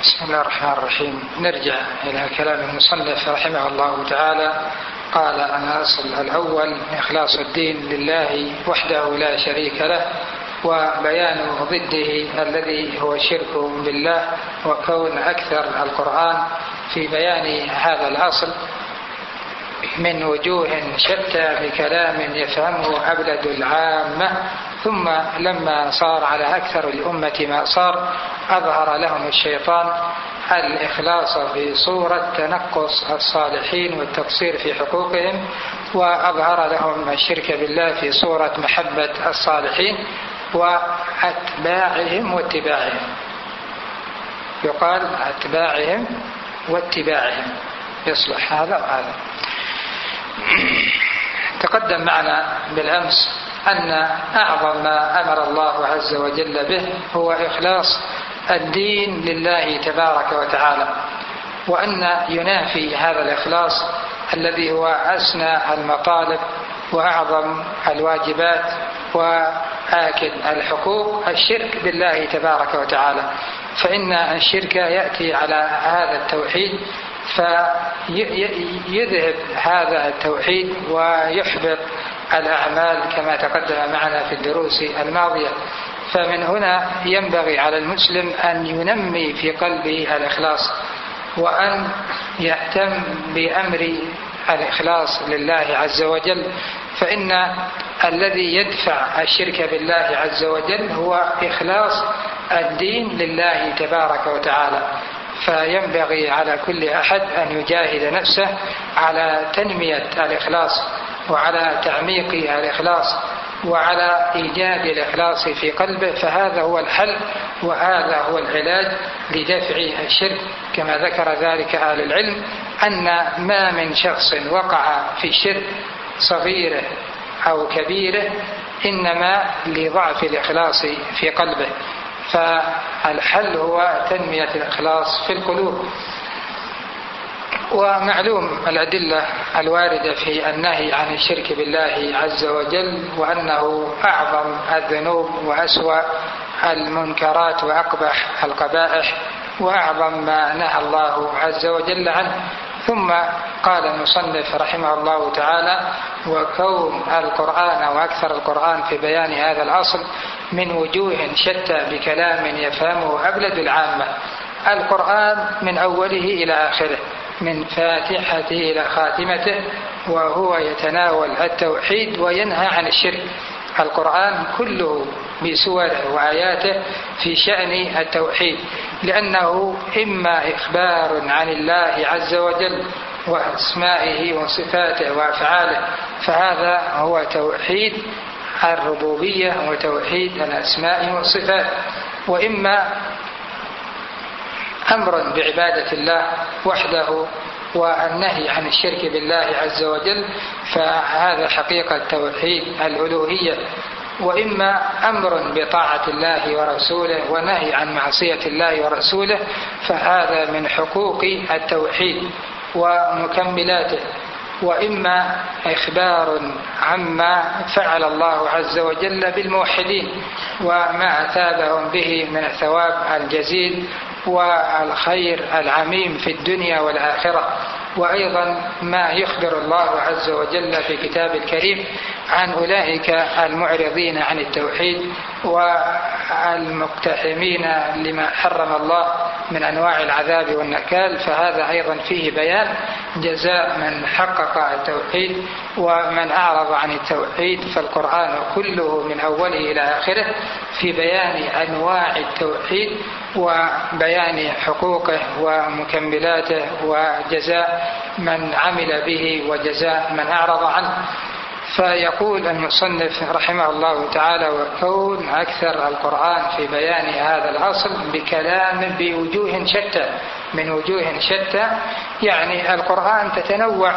بسم الله الرحمن الرحيم. نرجع إلى كلام المصنف رحمه الله تعالى. قال: الأصل الأول إخلاص الدين لله وحده لا شريك له، وبيان ضده الذي هو الشرك بالله، وكون أكثر القرآن في بيان هذا الأصل من وجوه شتى بكلام يفهمه أبلد العامة. ثم لما صار على أكثر الأمة ما صار، أظهر لهم الشيطان الإخلاص في صورة تنقص الصالحين والتقصير في حقوقهم، وأظهر لهم الشرك بالله في صورة محبة الصالحين وأتباعهم واتباعهم. يقال أتباعهم واتباعهم، يصلح هذا وهذا. تقدم معنا بالأمس أن أعظم ما أمر الله عز وجل به هو إخلاص الدين لله تبارك وتعالى، وأن ينافي هذا الإخلاص الذي هو أسنى المطالب وأعظم الواجبات وآكد الحقوق الشرك بالله تبارك وتعالى. فإن الشرك يأتي على هذا التوحيد فيذهب هذا التوحيد ويحبط الأعمال كما تقدم معنا في الدروس الماضية. فمن هنا ينبغي على المسلم أن ينمي في قلبه الإخلاص، وأن يهتم بأمر الإخلاص لله عز وجل، فإن الذي يدفع الشرك بالله عز وجل هو إخلاص الدين لله تبارك وتعالى. فينبغي على كل أحد أن يجاهد نفسه على تنمية الإخلاص وعلى تعميق الإخلاص وعلى إيجاد الإخلاص في قلبه، فهذا هو الحل وهذا هو العلاج لدفع الشرك. كما ذكر ذلك أهل العلم أن ما من شخص وقع في الشرك صغيره أو كبيره إنما لضعف الإخلاص في قلبه، فالحل هو تنمية الإخلاص في القلوب. ومعلوم الأدلة الواردة في النهي عن الشرك بالله عز وجل، وأنه أعظم الذنوب وأسوأ المنكرات وأقبح القبائح وأعظم ما نهى الله عز وجل عنه. ثم قال المصنف رحمه الله تعالى: وكون القرآن وأكثر القرآن في بيان هذا الأصل من وجوه شتى بكلام يفهمه أبلد العامة. القرآن من أوله إلى آخره، من فاتحته إلى خاتمته، وهو يتناول التوحيد وينهى عن الشرك. القرآن كله بسوره وآياته في شأن التوحيد، لأنه إما إخبار عن الله عز وجل وأسمائه وصفاته وأفعاله، فهذا هو توحيد الربوبية وتوحيد الأسماء والصفات، وإما أمر بعبادة الله وحده والنهي عن الشرك بالله عز وجل، فهذا حقيقة توحيد الألوهية، وإما أمر بطاعة الله ورسوله ونهي عن معصية الله ورسوله، فهذا من حقوق التوحيد ومكملاته، وإما إخبار عما فعل الله عز وجل بالموحدين وما أثابهم به من الثواب الجزيل والخير العميم في الدنيا والآخرة، وأيضا ما يخبر الله عز وجل في كتاب الكريم عن أولئك المعرضين عن التوحيد والمقتحمين لما حرم الله من أنواع العذاب والنكال. فهذا أيضا فيه بيان جزاء من حقق التوحيد ومن أعرض عن التوحيد. فالقرآن كله من أوله إلى آخره في بيان أنواع التوحيد وبيان حقوقه ومكملاته وجزاء من عمل به وجزاء من أعرض عنه. فيقول المصنف رحمه الله تعالى: وكون أكثر القرآن في بيان هذا الأصل بكلام بوجوه شتى، من وجوه شتى يعني القرآن تتنوع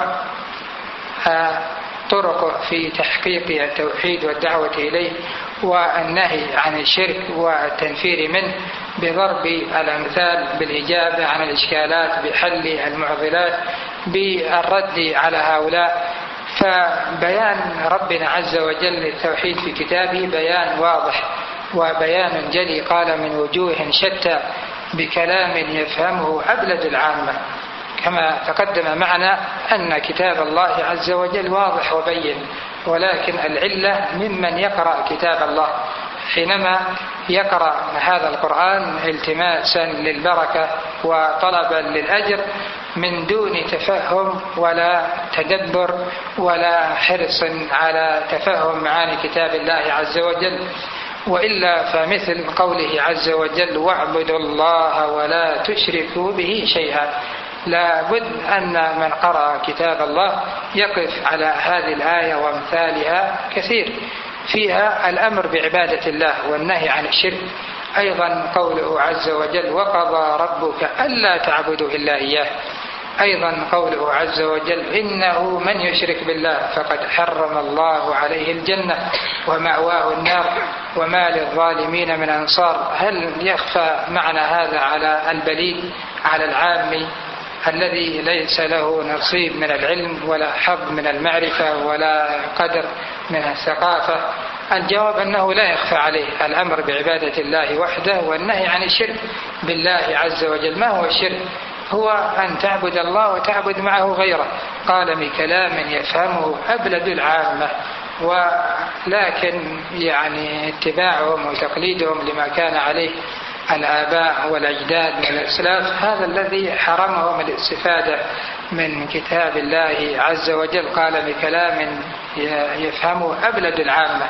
طرقه في تحقيق التوحيد والدعوة إليه والنهي عن الشرك والتنفير منه، بضرب الأمثال، بالإجابة عن الإشكالات، بحل المعضلات، بالرد على هؤلاء. فبيان ربنا عز وجل للتوحيد في كتابه بيان واضح وبيان جلي. قال: من وجوه شتى، بكلام يفهمه أبلد العامة. كما تقدم معنا أن كتاب الله عز وجل واضح وبين، ولكن العلة ممن يقرأ كتاب الله حينما يقرأ هذا القرآن التماسا للبركة وطلبا للأجر من دون تفهم ولا تدبر ولا حرص على تفهم معاني كتاب الله عز وجل. وإلا فمثل قوله عز وجل: واعبدوا الله ولا تشركوا به شيئا. لا بد أن من قرأ كتاب الله يقف على هذه الآية وامثالها كثير، فيها الأمر بعبادة الله والنهي عن الشرك. أيضا قوله عز وجل: وقضى ربك ألا تعبدوا إلا إياه. أيضا قوله عز وجل: إنه من يشرك بالله فقد حرم الله عليه الجنة ومأواه النار وما للظالمين من أنصار. هل يخفى معنى هذا على البليد، على العامي الذي ليس له نصيب من العلم ولا حظ من المعرفة ولا قدر من الثقافة؟ الجواب أنه لا يخفى عليه الأمر بعبادة الله وحده والنهي عن الشرك بالله عز وجل. ما هو الشرك؟ هو أن تعبد الله وتعبد معه غيره. قال بكلام يفهمه أبلد العامة، ولكن اتباعهم وتقليدهم لما كان عليه الآباء والأجداد من الإسلاف هذا الذي حرمهم الاستفادة من كتاب الله عز وجل. قال بكلام يفهمه أبلد العامة.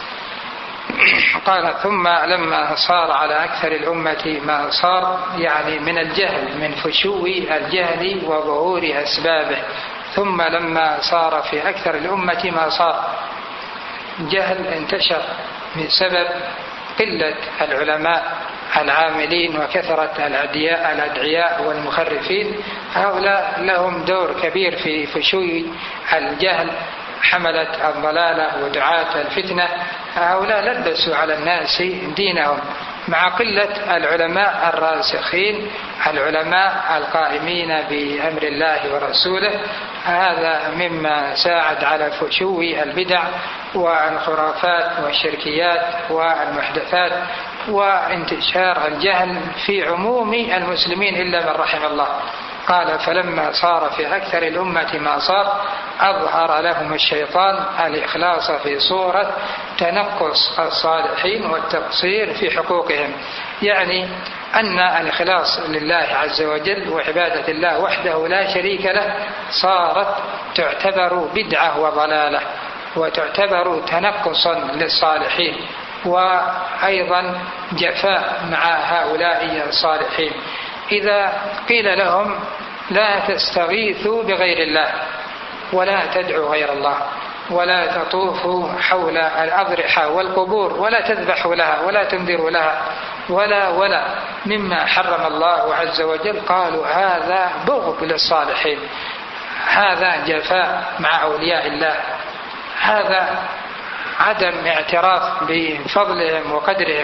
قال: ثم لما صار على أكثر الأمة ما صار، من الجهل، من فشو الجهل وظهور أسبابه. ثم لما صار في أكثر الأمة ما صار، جهل انتشر من سبب قلة العلماء العاملين وكثرة الأدعياء والمخرفين. هؤلاء لهم دور كبير في فشو الجهل، حملة الضلالة ودعاة الفتنة. هؤلاء لبسوا على الناس دينهم مع قلة العلماء الراسخين، العلماء القائمين بأمر الله ورسوله. هذا مما ساعد على فشو البدع والخرافات والشركيات والمحدثات وانتشار الجهل في عموم المسلمين إلا من رحم الله. قال: فلما صار في أكثر الأمة ما صار أظهر لهم الشيطان الإخلاص في صورة تنقص الصالحين والتقصير في حقوقهم. أن الإخلاص لله عز وجل وعبادة الله وحده لا شريك له صارت تعتبر بدعة وضلالة، وتعتبر تنقصا للصالحين، وأيضا جفاء مع هؤلاء الصالحين. إذا قيل لهم: لا تستغيثوا بغير الله ولا تدعوا غير الله ولا تطوفوا حول الأضرحة والقبور ولا تذبحوا لها ولا تنذروا لها ولا مما حرم الله عز وجل، قالوا: هذا بغض للصالحين، هذا جفاء مع أولياء الله، هذا عدم اعتراف بفضلهم وقدرهم.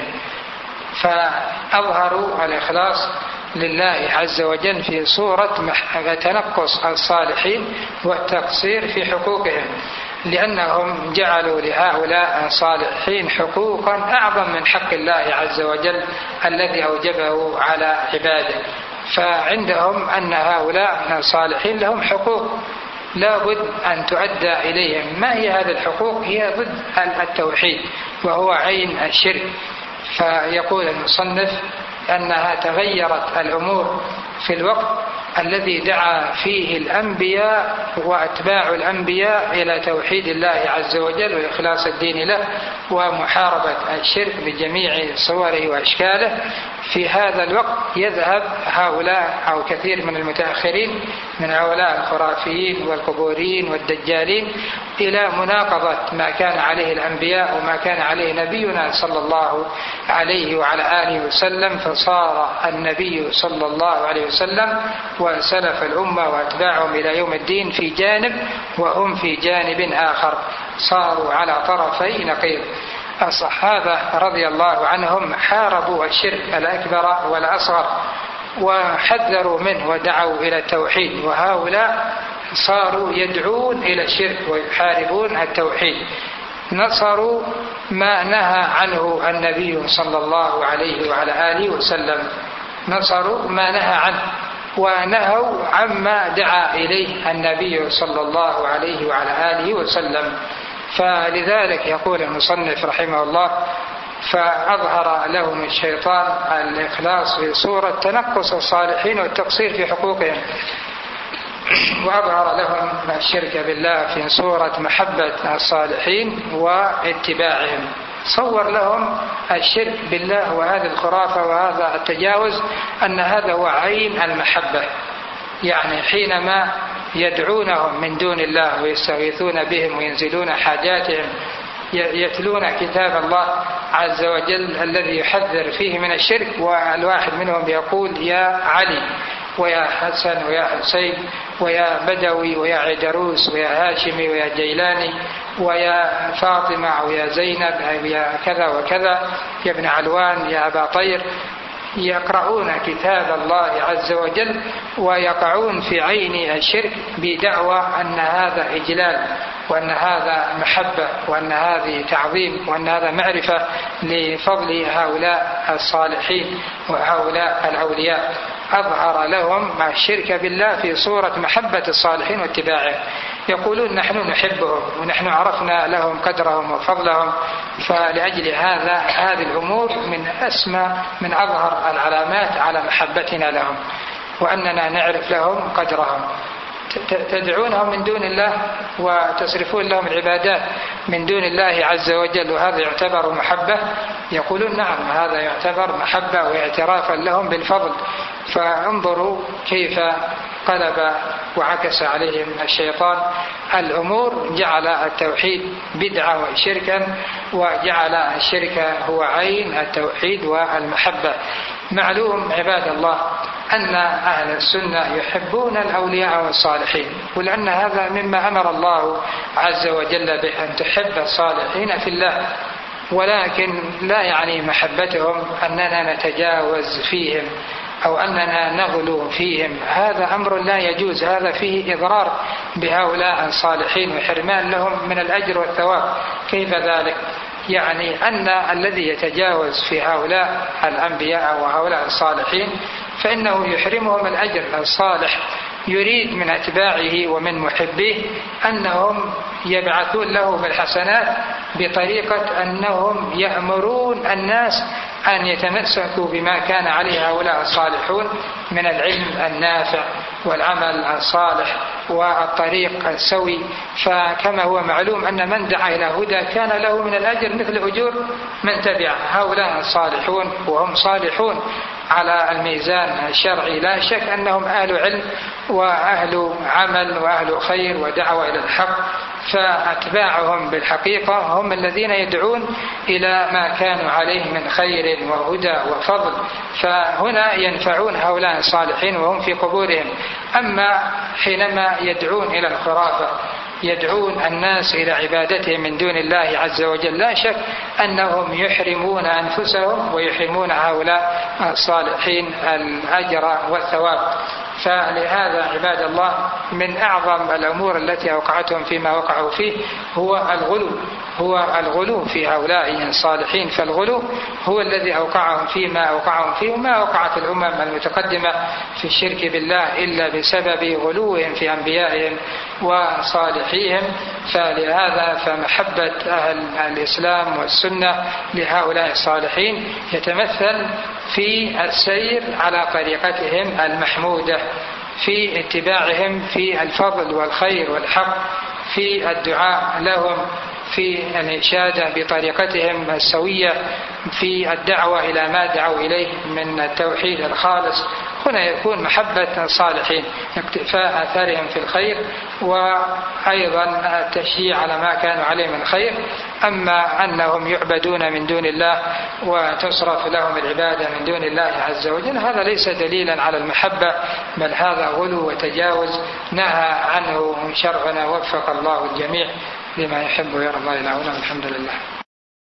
فأظهروا الإخلاص لله عز وجل في صورة تنقص الصالحين والتقصير في حقوقهم، لأنهم جعلوا لهؤلاء الصالحين حقوقا أعظم من حق الله عز وجل الذي أوجبه على عباده. فعندهم أن هؤلاء الصالحين لهم حقوق لا بد أن تؤدى إليهم. ما هي هذه الحقوق؟ هي ضد التوحيد وهو عين الشرك. فيقول المصنف أنها تغيرت الأمور في الوقت الذي دعا فيه الأنبياء وأتباع الأنبياء إلى توحيد الله عز وجل وإخلاص الدين له ومحاربة الشرك بجميع صوره وأشكاله. في هذا الوقت يذهب هؤلاء أو كثير من المتأخرين من هؤلاء الخرافيين والقبوريين والدجالين إلى مناقضة ما كان عليه الأنبياء وما كان عليه نبينا صلى الله عليه وعلى آله وسلم. فصار النبي صلى الله عليه وسلم وسلف الأمة وأتباعهم إلى يوم الدين في جانب وهم في جانب آخر، صاروا على طرفي نقيض. الصحابة رضي الله عنهم حاربوا الشرك الأكبر والأصغر وحذروا منه ودعوا إلى التوحيد، وهؤلاء صاروا يدعون إلى الشرك ويحاربون التوحيد. نصروا ما نهى عنه النبي صلى الله عليه وعلى آله وسلم. نصروا ما نهى عنه ونهوا عما دعا إليه النبي صلى الله عليه وعلى آله وسلم. فلذلك يقول المصنف رحمه الله: فأظهر لهم الشيطان الإخلاص في صورة تنقص الصالحين والتقصير في حقوقهم، وأظهر لهم الشرك بالله في صورة محبة الصالحين واتباعهم. صور لهم الشرك بالله وهذه الخرافة وهذا التجاوز أن هذا هو عين المحبة، يعني حينما يدعونهم من دون الله ويستغيثون بهم وينزلون حاجاتهم، يتلون كتاب الله عز وجل الذي يحذر فيه من الشرك، والواحد منهم يقول: يا علي ويا حسن ويا حسين ويا بدوي ويا عيدروس ويا هاشمي ويا جيلاني ويا فاطمة ويا زينب ويا كذا وكذا، يا ابن علوان يا أبا طير. يقرؤون كتاب الله عز وجل ويقعون في عين الشرك بدعوى أن هذا إجلال وأن هذا محبة وأن هذه تعظيم وأن هذا معرفة لفضل هؤلاء الصالحين وهؤلاء الأولياء. أظهر لهم الشرك بالله في صورة محبة الصالحين واتباعهم. يقولون: نحن نحبهم ونحن عرفنا لهم قدرهم وفضلهم، فلأجل هذه الأمور من أسمى من أظهر العلامات على محبتنا لهم وأننا نعرف لهم قدرهم. تدعونهم من دون الله وتصرفون لهم العبادات من دون الله عز وجل، وهذا يعتبر محبة؟ يقولون: نعم، هذا يعتبر محبة واعترافا لهم بالفضل. فانظروا كيف قلب وعكس عليهم الشيطان الأمور، جعل التوحيد بدعة وشركا، وجعل الشرك هو عين التوحيد والمحبة. معلوم عباد الله أن أهل السنة يحبون الأولياء والصالحين، ولأن هذا مما أمر الله عز وجل به، أن تحب الصالحين في الله، ولكن لا يعني محبتهم أننا نتجاوز فيهم أو أننا نغلو فيهم. هذا أمر لا يجوز، هذا فيه إضرار بهؤلاء الصالحين وحرمان لهم من الأجر والثواب. كيف ذلك؟ يعني أن الذي يتجاوز في هؤلاء الأنبياء وهؤلاء الصالحين فإنه يحرمهم الأجر الصالح. يريد من أتباعه ومن محبيه أنهم يبعثون له بالحسنات بطريقة أنهم يأمرون الناس أن يتمسكوا بما كان عليه هؤلاء الصالحون من العلم النافع والعمل الصالح والطريق السوي. فكما هو معلوم أن من دعا إلى هدى كان له من الأجر مثل أجور من تبع. هؤلاء الصالحون وهم صالحون على الميزان الشرعي، لا شك أنهم أهل علم وأهل عمل وأهل خير ودعوة إلى الحق، فأتباعهم بالحقيقة هم الذين يدعون إلى ما كانوا عليه من خير وهدى وفضل، فهنا ينفعون هؤلاء الصالحين وهم في قبورهم. أما حينما يدعون إلى الخرافة، يدعون الناس إلى عبادتهم من دون الله عز وجل، لا شك أنهم يحرمون أنفسهم ويحرمون هؤلاء الصالحين الأجر والثواب. فلهذا عباد الله من أعظم الأمور التي أوقعتهم فيما وقعوا فيه هو الغلو في هؤلاء الصالحين. فالغلو هو الذي أوقعهم فيما أوقعهم فيه، وما وقعت الأمم المتقدمة في الشرك بالله إلا بسبب غلوهم في أنبيائهم وصالحيهم. فلهذا فمحبة أهل الإسلام والسنة لهؤلاء الصالحين يتمثل في السير على طريقتهم المحمودة، في اتباعهم في الفضل والخير والحق، في الدعاء لهم، في الإشادة بطريقتهم السوية، في الدعوة إلى ما دعوا إليه من التوحيد الخالص. هنا يكون محبة الصالحين، اقتفاء آثارهم في الخير، وأيضا التشجيع على ما كانوا عليه من خير. أما أنهم يعبدون من دون الله وتصرف لهم العبادة من دون الله عز وجل، هذا ليس دليلا على المحبة، بل هذا غلو وتجاوز نهى عنه شرعنا. وفق الله الجميع لما يحب ويرضى. إلى هنا الحمد لله.